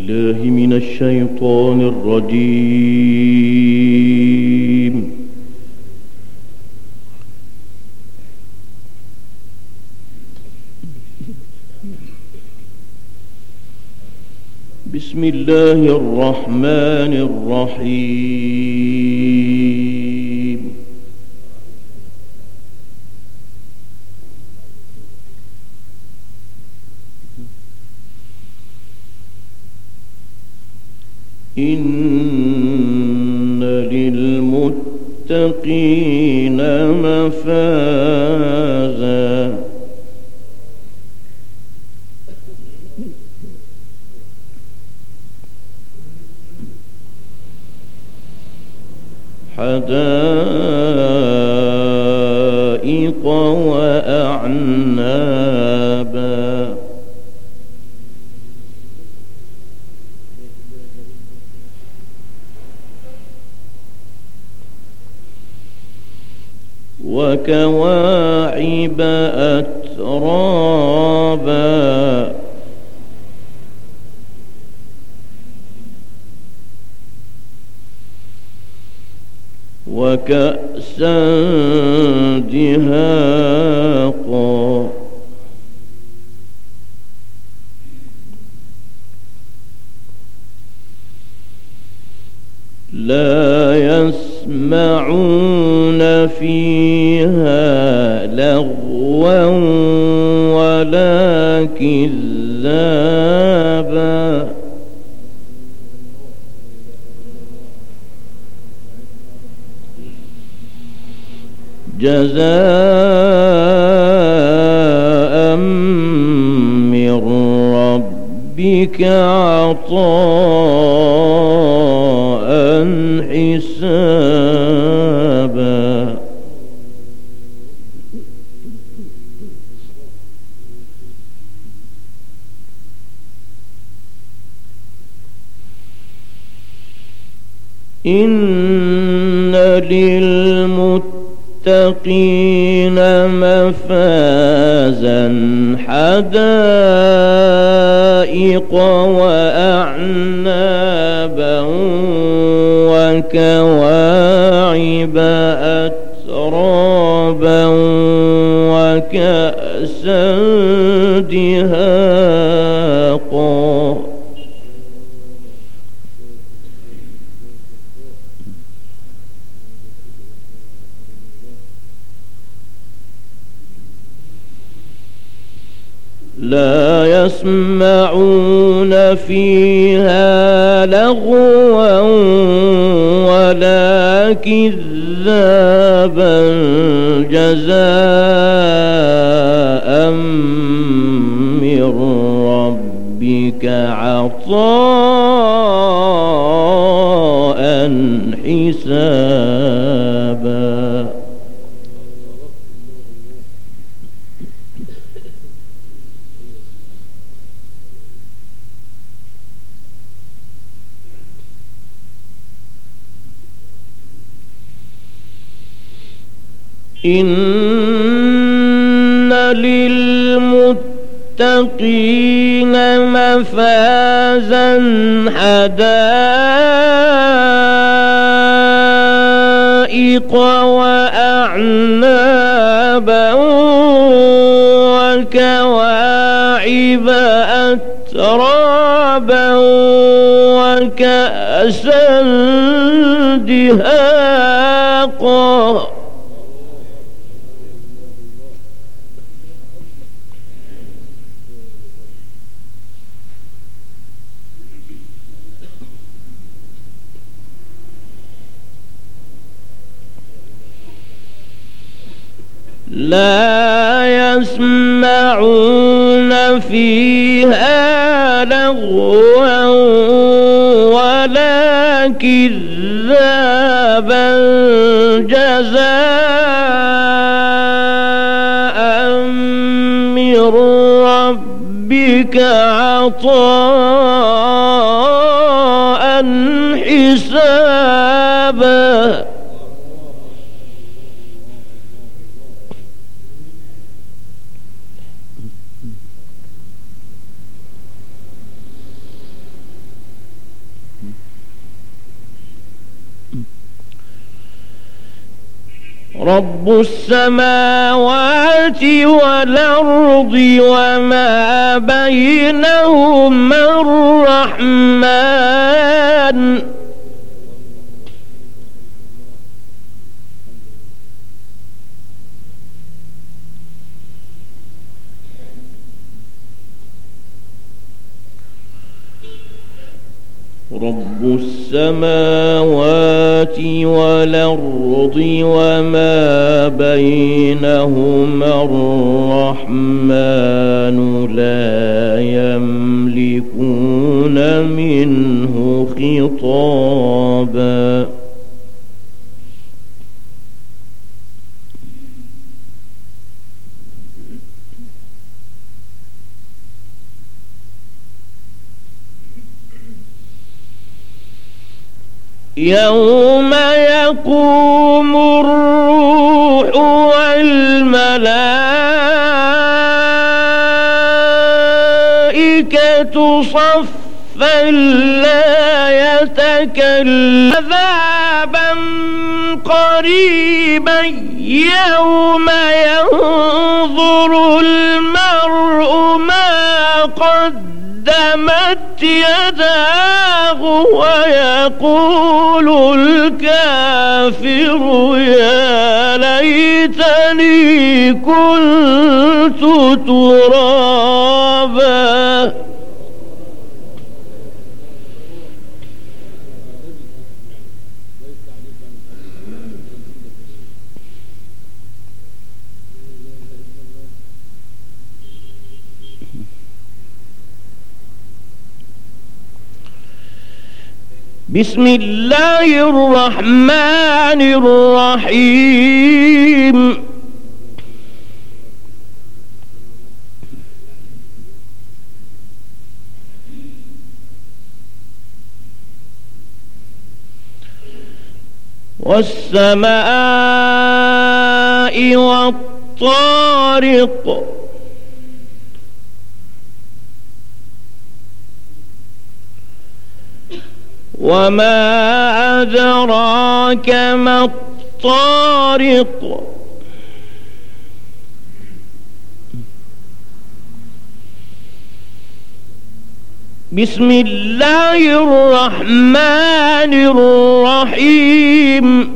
بالله من الشيطان الرجيم. بسم الله الرحمن الرحيم. إن للمتقين مفازا حدائق وأعنابا وكواعب أترابا وكأسا دهاقا لا يسمعون فيها لغوا ولا كذابا جزاء من ربك عطاء حسابا إن للمتقين مفازا حدائق وأعنابا وكواعب أترابا وكأسا دهاقا لا يسمعون فيها لغوا ولا كذابا جزاء من ربك عطاء حسابا إن للمتقين مفازا حدائق وأعنابا وكواعب أترابا وكأسا دهاقا لا يسمعون فيها لغوا ولا كذابا جزاء من ربك عطاء حسابا رب السماوات والأرض وما بينهما الرحمن رب السماوات والأرض وما بينهما الرحمن لا يملكون منه خطابا يوم يقوم الروح والملائكة صفا لا يتكلمون عذابا قريبا يوم ينظر المرء ما قدمت يداه ويقول الكافر يا ليتني كنت ترابا بسم الله الرحمن الرحيم والسماء والطارق وما أدراك ما الطارق بسم الله الرحمن الرحيم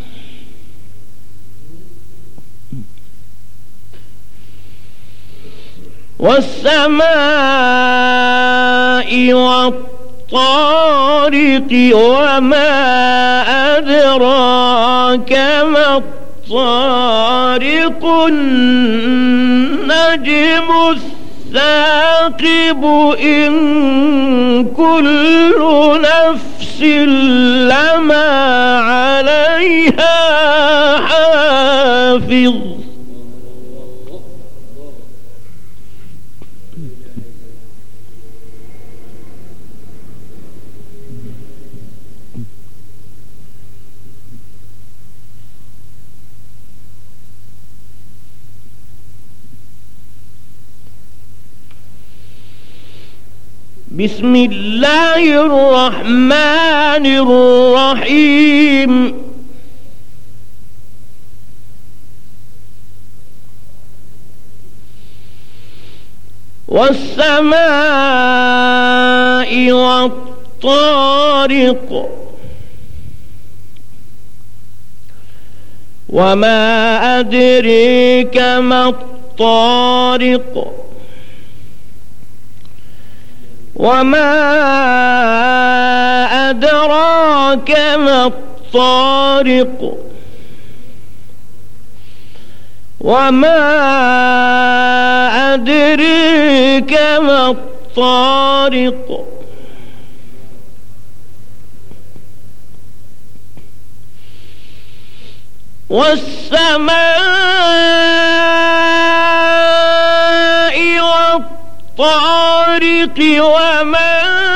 والسماء والطارق وما أدراك ما الطارق النجم الثاقب إن كل نفس لما عليها حافظ بسم الله الرحمن الرحيم والسماء والطارق وما أدريك ما الطارق وما أدراك ما الطارق وما أدريك ما الطارق والسماء والطارق وما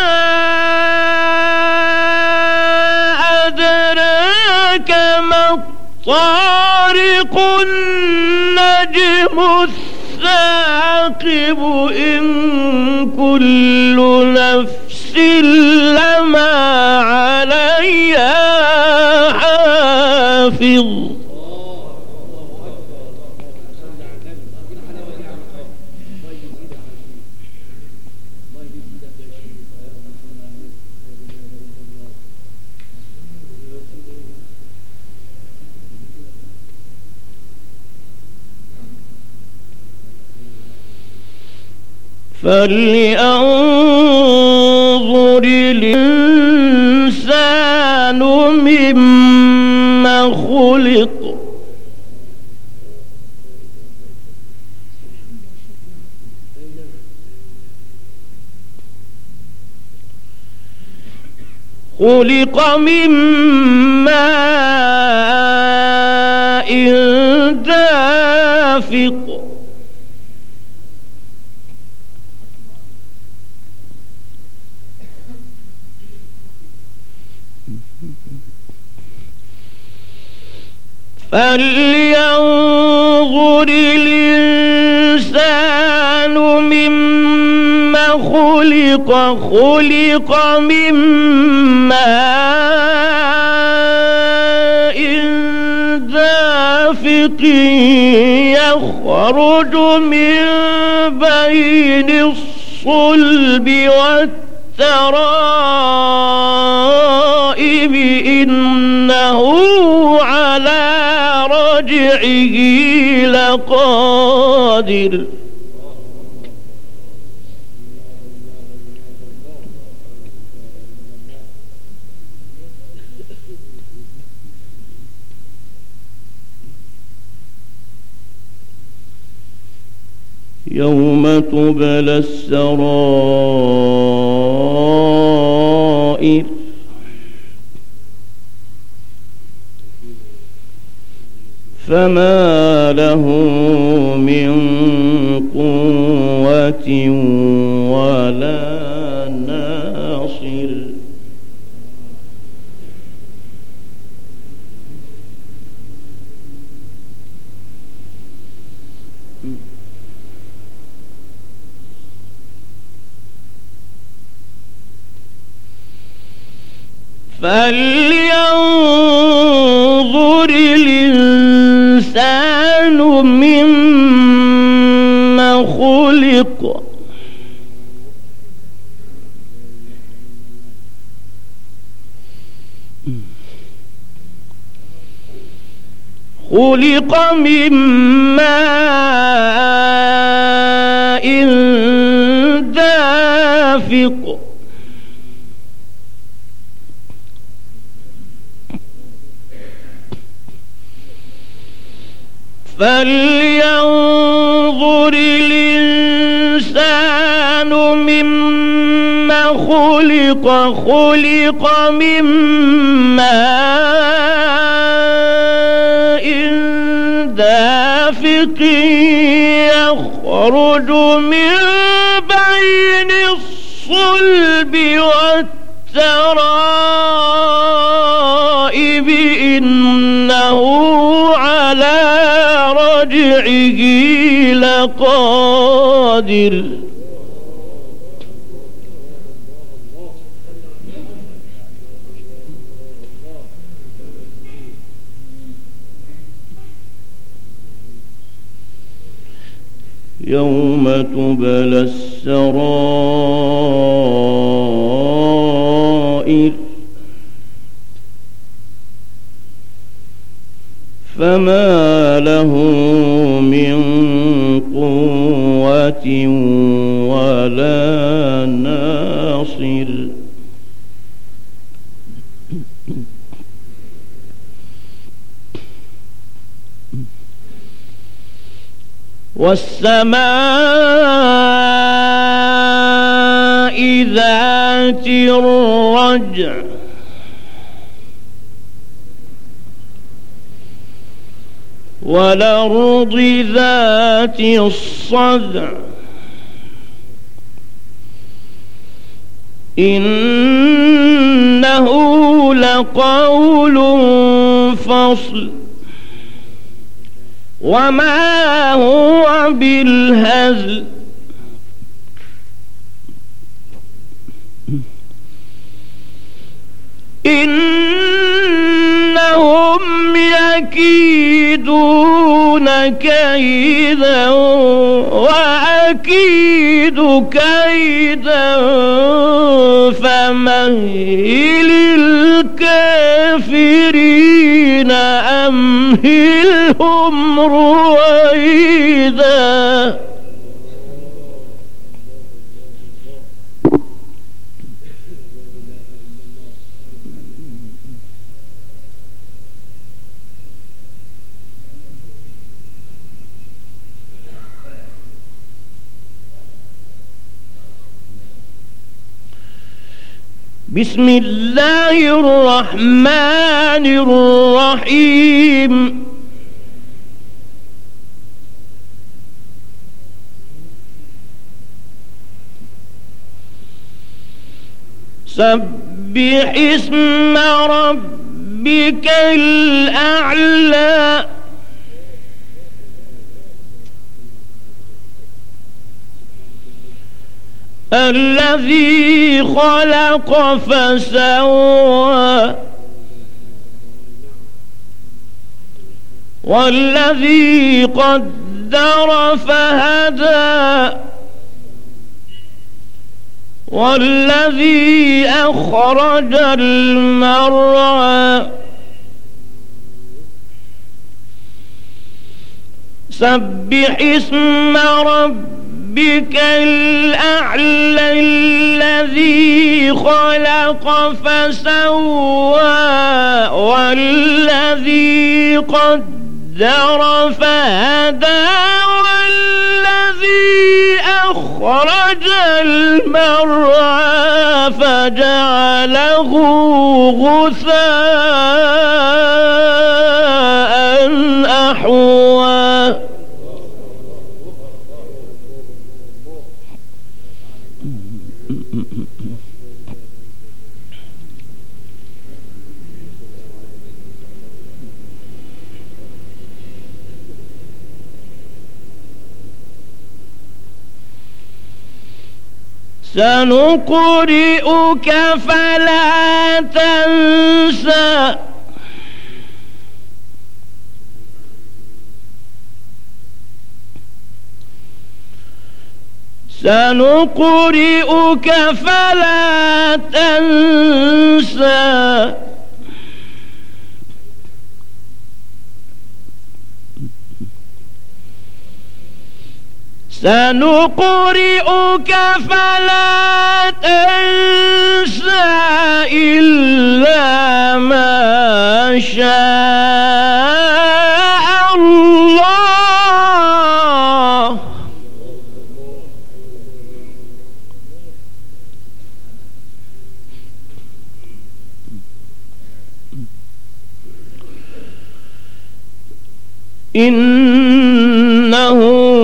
أدراك ما الطارق النجم الثاقب إن كل نفس لما عليها حافظ فلينظر الإنسان مما خلق خلق من ماء دافق فلينظر الإنسان مما خلق خلق من ماء دافق يخرج من بين الصلب والترائب إنه على رجعه لقادر يوم تبلى السرائر فما له من قوة ولا ناصر فلينظر الإنسان مما خلق خلق من ماء دافق فلينظر الإنسان مما خلق خلق من ماء دافق يخرج من بين الصلب والترائب إنه على رجعه لقادر يوم تبلى السرائر فما له من قوة ولا ناصر والسماء ذات الرجع والأرض ذات الصدع إنه لقول فصل وما هو بالهزل إنهم يكيدون كيدا وأكيد كيدا فمهل الكافرين أمهلهم رويدا بسم الله الرحمن الرحيم سبح اسم ربك الأعلى الذي خلق فسوى والذي قدر فهدى والذي أخرج المرعى سبح اسم ربك الأعلى الذي خلق فسوى والذي قدر فهدى والذي أخرج المرعى فجعله غثاء أحوى سنقرئك فلا تنسى سنقرئك فلا تنسى سنقرئك فلا تنسى إلا ما شاء الله إنه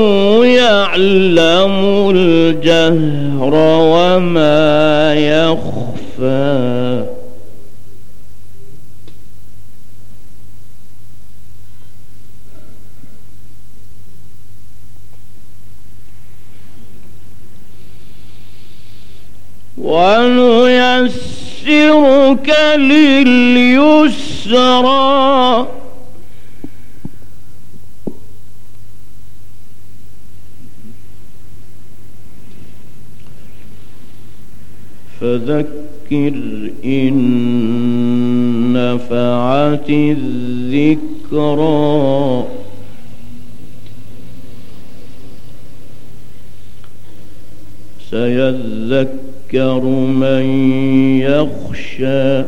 يعلم الجهر وما يخفى ونيسرك لليسرى فذكر إن نفعت الذكرى سيذكر من يخشى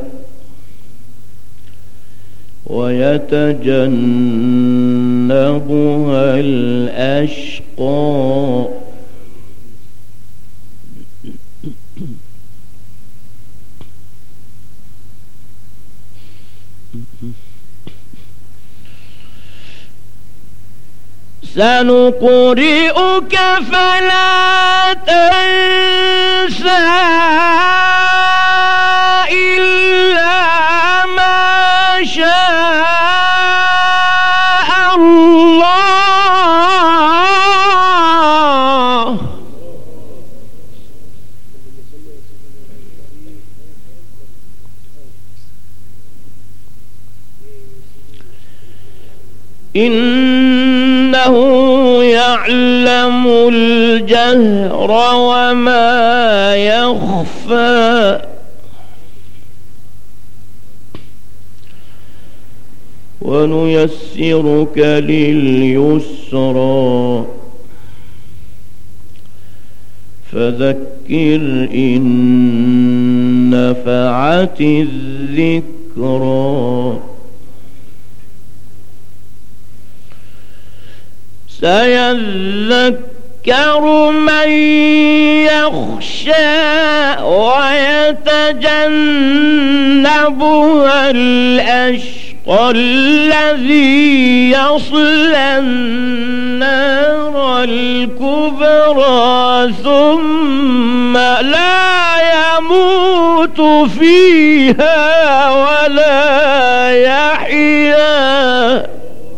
ويتجنبها الأشقى سنقرئك فلا تنسى إلا ما شاء الله إنه يعلم الجهر وما يخفى ونيسرك لليسرى فذكر إن نفعت الذكرى سيذكر يذكر من يخشى ويتجنبها الأشقى الذي يصلى النار الكبرى ثم لا يموت فيها ولا يحيا.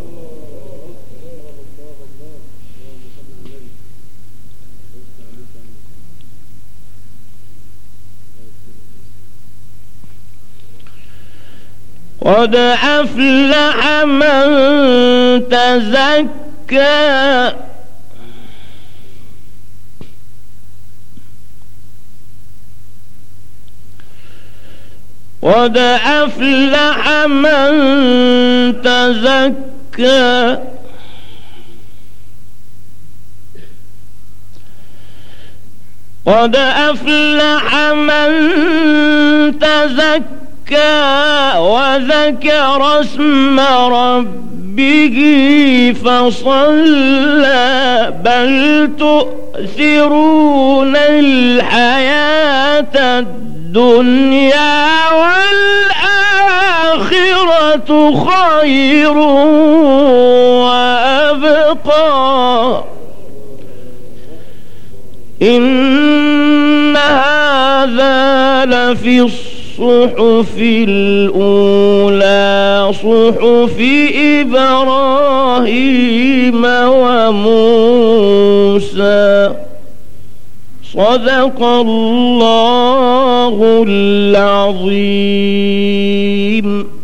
قد أفلح من تزكى قد أفلح من تزكى قد أفلح من تزكى وذكر اسم ربه فصلى بل تؤثرون الحياة الدنيا والآخرة خير وأبقى إن هذا لفي الصحف الأولى صحف إبراهيم وموسى. صدق الله العظيم.